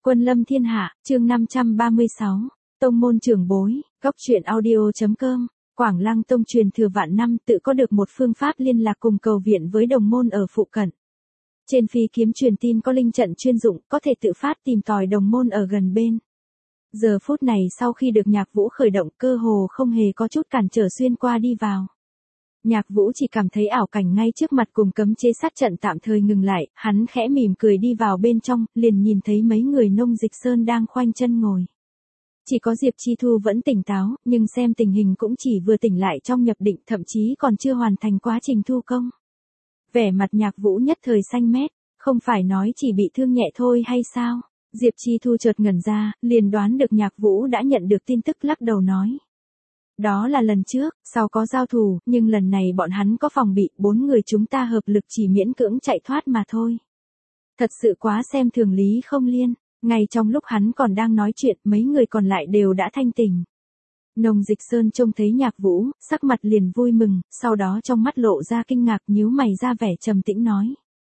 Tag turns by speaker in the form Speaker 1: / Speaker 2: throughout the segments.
Speaker 1: Quân lâm thiên hạ, chương 536, Tông môn trưởng bối, góc truyện audio.com, Quảng Lăng Tông truyền thừa vạn năm tự có được một phương pháp liên lạc cùng cầu viện với đồng môn ở phụ cận. Trên phi kiếm truyền tin có linh trận chuyên dụng, có thể tự phát tìm tòi đồng môn ở gần bên. Giờ phút này sau khi được Nhạc Vũ khởi động, cơ hồ không hề có chút cản trở xuyên qua đi vào. Nhạc Vũ chỉ cảm thấy ảo cảnh ngay trước mặt cùng cấm chế sát trận tạm thời ngừng lại, hắn khẽ mỉm cười đi vào bên trong, liền nhìn thấy mấy người Nông Dịch Sơn đang khoanh chân ngồi. Chỉ có Diệp Chi Thu vẫn tỉnh táo, nhưng xem tình hình cũng chỉ vừa tỉnh lại trong nhập định, thậm chí còn chưa hoàn thành quá trình thu công. Vẻ mặt Nhạc Vũ nhất thời xanh mét, không phải nói chỉ bị thương nhẹ thôi hay sao? Diệp Chi Thu chợt ngẩn ra, liền đoán được Nhạc Vũ đã nhận được tin tức, lắc đầu nói. Đó là lần trước, sau có giao thủ, nhưng lần này bọn hắn có phòng bị, 4 người chúng ta hợp lực chỉ miễn cưỡng chạy thoát mà thôi. Thật sự quá xem thường Lý Không Liên, ngay trong lúc hắn còn đang nói chuyện, mấy người còn lại đều đã thanh tỉnh. Nông Dịch Sơn trông thấy Nhạc Vũ, sắc mặt liền vui mừng, sau đó trong mắt lộ ra kinh ngạc, nhíu mày ra vẻ trầm tĩnh nói.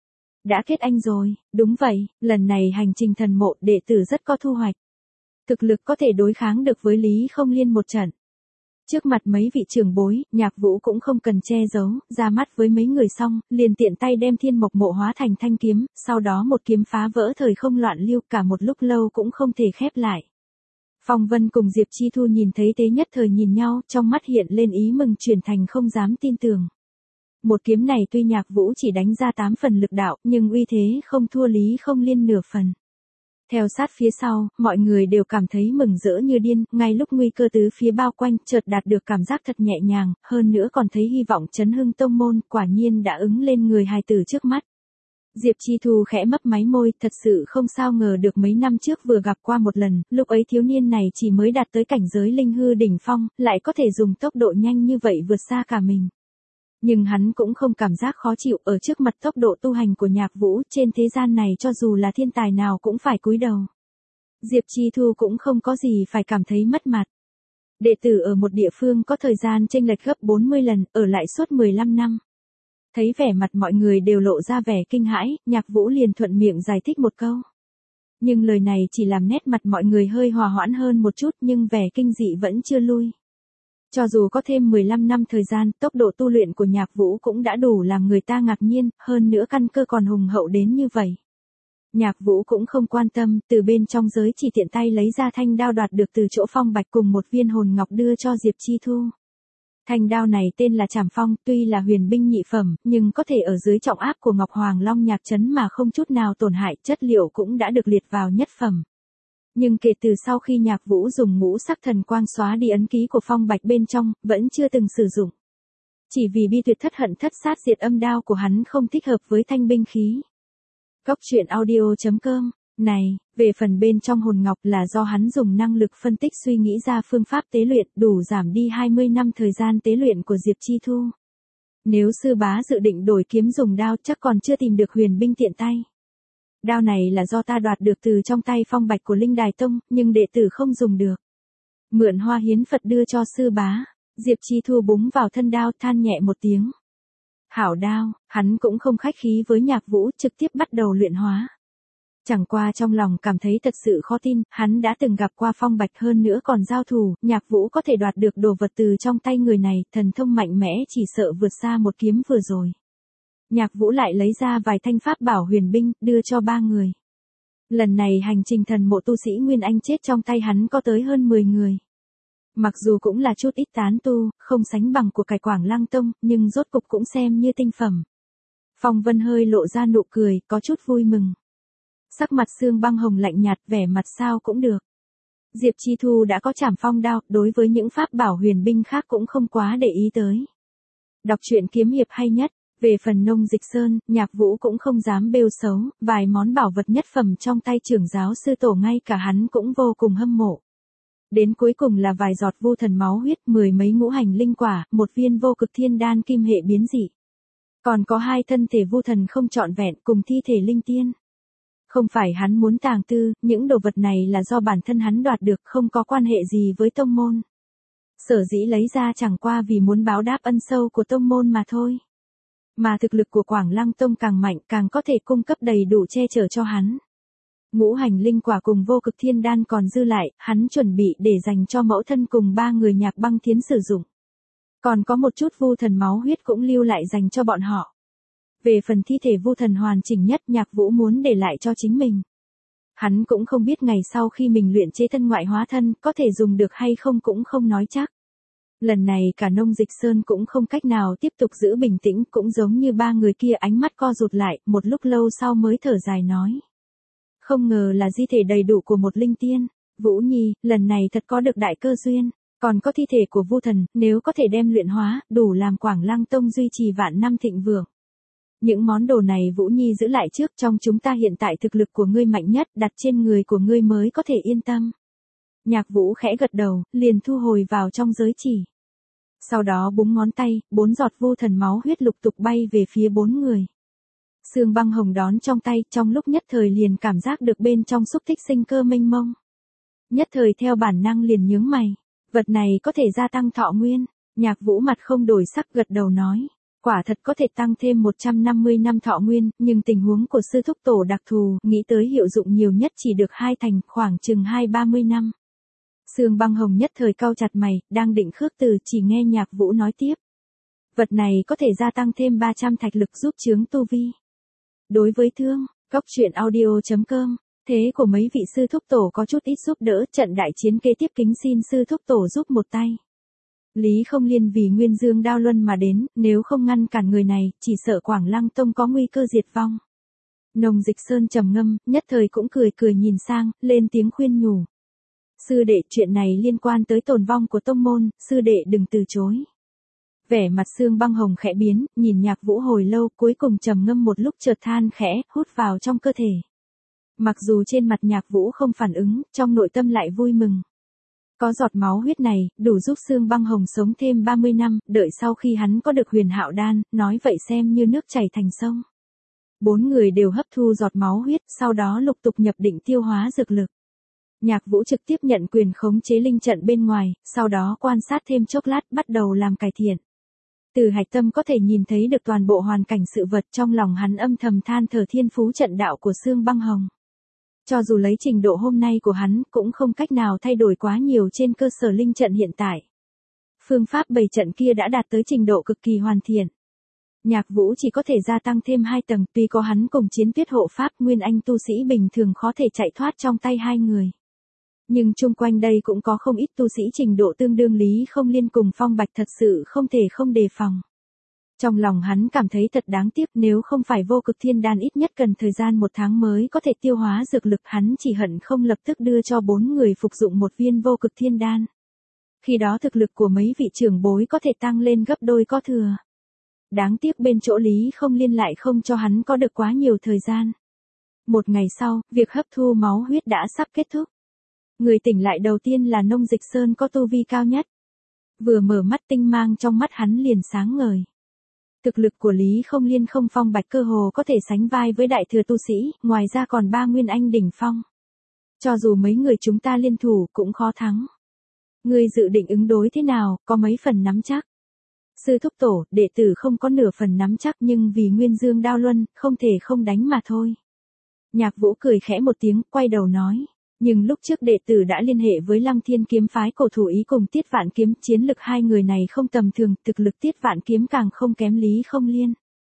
Speaker 1: Đã kết anh rồi, đúng vậy, lần này hành trình thần mộ đệ tử rất có thu hoạch. Thực lực có thể đối kháng được với Lý Không Liên một trận. Trước mặt mấy vị trưởng bối, Nhạc Vũ cũng không cần che giấu, ra mắt với mấy người xong, liền tiện tay đem Thiên Mộc Mộ hóa thành thanh kiếm, sau đó một kiếm phá vỡ thời không loạn lưu, cả một lúc lâu cũng không thể khép lại. Phong Vân cùng Diệp Chi Thu nhìn thấy thế nhất thời nhìn nhau, trong mắt hiện lên ý mừng chuyển thành không dám tin tưởng. Một kiếm này tuy Nhạc Vũ chỉ đánh ra 8 phần lực đạo, nhưng uy thế không thua Lý Không Liên nửa phần. Theo sát phía sau, mọi người đều cảm thấy mừng rỡ như điên, ngay lúc nguy cơ tứ phía bao quanh, chợt đạt được cảm giác thật nhẹ nhàng, hơn nữa còn thấy hy vọng chấn hưng tông môn, quả nhiên đã ứng lên người hài tử trước mắt. Diệp Chi Thu khẽ mấp máy môi, thật sự không sao ngờ được mấy năm trước vừa gặp qua một lần, lúc ấy thiếu niên này chỉ mới đạt tới cảnh giới linh hư đỉnh phong, lại có thể dùng tốc độ nhanh như vậy vượt xa cả mình. Nhưng hắn cũng không cảm giác khó chịu, ở trước mặt tốc độ tu hành của Nhạc Vũ, trên thế gian này cho dù là thiên tài nào cũng phải cúi đầu. Diệp Chi Thu cũng không có gì phải cảm thấy mất mặt. Đệ tử ở một địa phương có thời gian chênh lệch gấp 40 lần, ở lại suốt 15 năm. Thấy vẻ mặt mọi người đều lộ ra vẻ kinh hãi, Nhạc Vũ liền thuận miệng giải thích một câu. Nhưng lời này chỉ làm nét mặt mọi người hơi hòa hoãn hơn một chút, nhưng vẻ kinh dị vẫn chưa lui. Cho dù có thêm 15 năm thời gian, tốc độ tu luyện của Nhạc Vũ cũng đã đủ làm người ta ngạc nhiên, hơn nữa căn cơ còn hùng hậu đến như vậy. Nhạc Vũ cũng không quan tâm, từ bên trong giới chỉ tiện tay lấy ra thanh đao đoạt được từ chỗ Phong Bạch cùng một viên hồn ngọc đưa cho Diệp Chi Thu. Thanh đao này tên là Trảm Phong, tuy là huyền binh nhị phẩm, nhưng có thể ở dưới trọng áp của Ngọc Hoàng Long Nhạc Trấn mà không chút nào tổn hại, chất liệu cũng đã được liệt vào nhất phẩm. Nhưng kể từ sau khi Nhạc Vũ dùng ngũ sắc thần quang xóa đi ấn ký của Phong Bạch bên trong, vẫn chưa từng sử dụng. Chỉ vì bi tuyệt thất hận thất sát diệt âm đao của hắn không thích hợp với thanh binh khí. Góc truyện audio.com, này, về phần bên trong hồn ngọc là do hắn dùng năng lực phân tích suy nghĩ ra phương pháp tế luyện, đủ giảm đi 20 năm thời gian tế luyện của Diệp Chi Thu. Nếu sư bá dự định đổi kiếm dùng đao chắc còn chưa tìm được huyền binh tiện tay. Đao này là do ta đoạt được từ trong tay Phong Bạch của Linh Đài Tông, nhưng đệ tử không dùng được. Mượn hoa hiến Phật đưa cho sư bá. Diệp Chi Thu búng vào thân đao, than nhẹ một tiếng. Hảo đao, hắn cũng không khách khí với Nhạc Vũ, trực tiếp bắt đầu luyện hóa. Chẳng qua trong lòng cảm thấy thật sự khó tin, hắn đã từng gặp qua Phong Bạch, hơn nữa còn giao thủ, Nhạc Vũ có thể đoạt được đồ vật từ trong tay người này, thần thông mạnh mẽ chỉ sợ vượt xa một kiếm vừa rồi. Nhạc Vũ lại lấy ra vài thanh pháp bảo huyền binh, đưa cho 3 người. Lần này hành trình thần mộ tu sĩ Nguyên Anh chết trong tay hắn có tới hơn 10 người. Mặc dù cũng là chút ít tán tu, không sánh bằng của cải Quảng Lăng Tông, nhưng rốt cục cũng xem như tinh phẩm. Phong Vân hơi lộ ra nụ cười, có chút vui mừng. Sắc mặt Sương Băng Hồng lạnh nhạt, vẻ mặt sao cũng được. Diệp Chi Thu đã có Trảm Phong đao, đối với những pháp bảo huyền binh khác cũng không quá để ý tới. Đọc truyện kiếm hiệp hay nhất. Về phần Nông Dịch Sơn, Nhạc Vũ cũng không dám bêu xấu, vài món bảo vật nhất phẩm trong tay trưởng giáo sư tổ ngay cả hắn cũng vô cùng hâm mộ. Đến cuối cùng là vài giọt vô thần máu huyết, 10 mấy ngũ hành linh quả, một viên vô cực thiên đan kim hệ biến dị. Còn có 2 thân thể vô thần không trọn vẹn cùng thi thể linh tiên. Không phải hắn muốn tàng tư, những đồ vật này là do bản thân hắn đoạt được, không có quan hệ gì với tông môn. Sở dĩ lấy ra chẳng qua vì muốn báo đáp ân sâu của tông môn mà thôi. Mà thực lực của Quảng Lăng Tông càng mạnh, càng có thể cung cấp đầy đủ che chở cho hắn. Ngũ hành linh quả cùng vô cực thiên đan còn dư lại, hắn chuẩn bị để dành cho mẫu thân cùng 3 người Nhạc Băng Thiến sử dụng. Còn có một chút vu thần máu huyết cũng lưu lại dành cho bọn họ. Về phần thi thể vu thần hoàn chỉnh nhất Nhạc Vũ muốn để lại cho chính mình. Hắn cũng không biết ngày sau khi mình luyện chế thân ngoại hóa thân có thể dùng được hay không cũng không nói chắc. Lần này cả Nông Dịch Sơn cũng không cách nào tiếp tục giữ bình tĩnh, cũng giống như 3 người kia, ánh mắt co rụt lại, một lúc lâu sau mới thở dài nói. Không ngờ là di thể đầy đủ của một linh tiên. Vũ Nhi, lần này thật có được đại cơ duyên. Còn có thi thể của vu thần, nếu có thể đem luyện hóa, đủ làm Quảng Lăng Tông duy trì vạn năm thịnh vượng. Những món đồ này Vũ Nhi giữ lại trước, trong chúng ta hiện tại thực lực của ngươi mạnh nhất, đặt trên người của ngươi mới có thể yên tâm. Nhạc Vũ khẽ gật đầu, liền thu hồi vào trong giới chỉ. Sau đó búng ngón tay, 4 giọt vu thần máu huyết lục tục bay về phía 4 người. Sương Băng Hồng đón trong tay, trong lúc nhất thời liền cảm giác được bên trong xúc tích sinh cơ mênh mông. Nhất thời theo bản năng liền nhướng mày, vật này có thể gia tăng thọ nguyên. Nhạc Vũ mặt không đổi sắc gật đầu nói, quả thật có thể tăng thêm 150 năm thọ nguyên, nhưng tình huống của sư thúc tổ đặc thù, nghĩ tới hiệu dụng nhiều nhất chỉ được 2 thành, khoảng chừng 20-30 năm. Sương Băng Hồng nhất thời cau chặt mày, đang định khước từ, chỉ nghe Nhạc Vũ nói tiếp. Vật này có thể gia tăng thêm 300 thạch lực giúp chướng tu vi. Đối với thương, goctruyện.audio.com, thế của mấy vị sư thúc tổ có chút ít giúp đỡ, trận đại chiến kế tiếp kính xin sư thúc tổ giúp một tay. Lý Không Liên vì Nguyên Dương Đao Luân mà đến, nếu không ngăn cản người này, chỉ sợ Quảng Lăng Tông có nguy cơ diệt vong. Nông Dịch Sơn trầm ngâm, nhất thời cũng cười cười nhìn sang, lên tiếng khuyên nhủ. Sư đệ, chuyện này liên quan tới tồn vong của tông môn, sư đệ đừng từ chối. Vẻ mặt Sương Băng Hồng khẽ biến, nhìn Nhạc Vũ hồi lâu, cuối cùng trầm ngâm một lúc chợt than khẽ, hút vào trong cơ thể. Mặc dù trên mặt Nhạc Vũ không phản ứng, trong nội tâm lại vui mừng. Có giọt máu huyết này, đủ giúp Sương Băng Hồng sống thêm 30 năm, đợi sau khi hắn có được Huyền Hạo đan, nói vậy xem như nước chảy thành sông. 4 người đều hấp thu giọt máu huyết, sau đó lục tục nhập định tiêu hóa dược lực. Nhạc Vũ trực tiếp nhận quyền khống chế linh trận bên ngoài, sau đó quan sát thêm chốc lát, bắt đầu làm cải thiện. Từ hạch tâm có thể nhìn thấy được toàn bộ hoàn cảnh sự vật, trong lòng hắn âm thầm than thở thiên phú trận đạo của Sương Băng Hồng. Cho dù lấy trình độ hôm nay của hắn, cũng không cách nào thay đổi quá nhiều trên cơ sở linh trận hiện tại. Phương pháp bày trận kia đã đạt tới trình độ cực kỳ hoàn thiện. Nhạc Vũ chỉ có thể gia tăng thêm 2 tầng, tuy có hắn cùng Chiến Tuyết hộ pháp, nguyên anh tu sĩ bình thường khó thể chạy thoát trong tay 2 người. Nhưng chung quanh đây cũng có không ít tu sĩ trình độ tương đương Lý Không Liên cùng Phong Bạch, thật sự không thể không đề phòng. Trong lòng hắn cảm thấy thật đáng tiếc, nếu không phải vô cực thiên đan ít nhất cần thời gian 1 tháng mới có thể tiêu hóa dược lực, hắn chỉ hận không lập tức đưa cho 4 người phục dụng 1 viên vô cực thiên đan. Khi đó thực lực của mấy vị trưởng bối có thể tăng lên gấp đôi có thừa. Đáng tiếc bên chỗ Lý Không Liên lại không cho hắn có được quá nhiều thời gian. Một ngày sau, việc hấp thu máu huyết đã sắp kết thúc. Người tỉnh lại đầu tiên là Nông Dịch Sơn có tu vi cao nhất. Vừa mở mắt tinh mang trong mắt hắn liền sáng ngời. Thực lực của Lý Không Liên không Phong Bạch cơ hồ có thể sánh vai với đại thừa tu sĩ, ngoài ra còn 3 nguyên anh đỉnh phong. Cho dù mấy người chúng ta liên thủ cũng khó thắng. Ngươi dự định ứng đối thế nào, có mấy phần nắm chắc? Sư thúc tổ, đệ tử không có nửa phần nắm chắc, nhưng vì Nguyên Dương Đao Luân, không thể không đánh mà thôi. Nhạc Vũ cười khẽ một tiếng, quay đầu nói. Nhưng lúc trước đệ tử đã liên hệ với Lăng Thiên kiếm phái cổ thủ ý cùng Tiết Vạn kiếm, chiến lực 2 người này không tầm thường, thực lực Tiết Vạn kiếm càng không kém Lý Không Liên.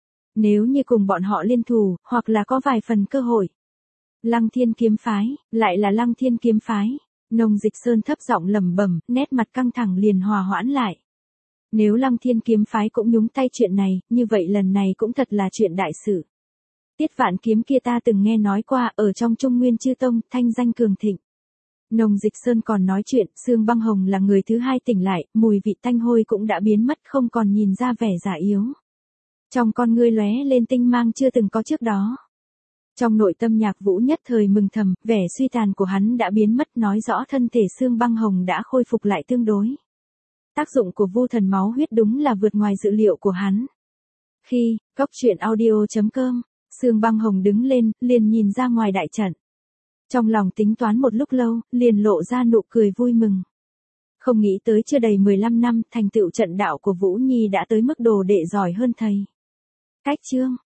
Speaker 1: Nếu như cùng bọn họ liên thủ, hoặc là có vài phần cơ hội. Lăng Thiên kiếm phái, lại là Lăng Thiên kiếm phái. Nông Dịch Sơn thấp giọng lẩm bẩm, nét mặt căng thẳng liền hòa hoãn lại. Nếu Lăng Thiên kiếm phái cũng nhúng tay chuyện này, như vậy lần này cũng thật là chuyện đại sự. Tiết Vạn kiếm kia ta từng nghe nói qua, ở trong Trung Nguyên Chư Tông, thanh danh cường thịnh. Nông Dịch Sơn còn nói chuyện, Sương Băng Hồng là người thứ 2 tỉnh lại, mùi vị tanh hôi cũng đã biến mất, không còn nhìn ra vẻ già yếu. Trong con ngươi lóe lên tinh mang chưa từng có trước đó. Trong nội tâm Nhạc Vũ nhất thời mừng thầm, vẻ suy tàn của hắn đã biến mất, nói rõ thân thể Sương Băng Hồng đã khôi phục lại tương đối. Tác dụng của vu thần máu huyết đúng là vượt ngoài dự liệu của hắn. Khi, goctruyện.audio.com, Sương Băng Hồng đứng lên, liền nhìn ra ngoài đại trận. Trong lòng tính toán một lúc lâu, liền lộ ra nụ cười vui mừng. Không nghĩ tới chưa đầy 15 năm, thành tựu trận đạo của Vũ Nhi đã tới mức đồ đệ giỏi hơn thầy. Cách chương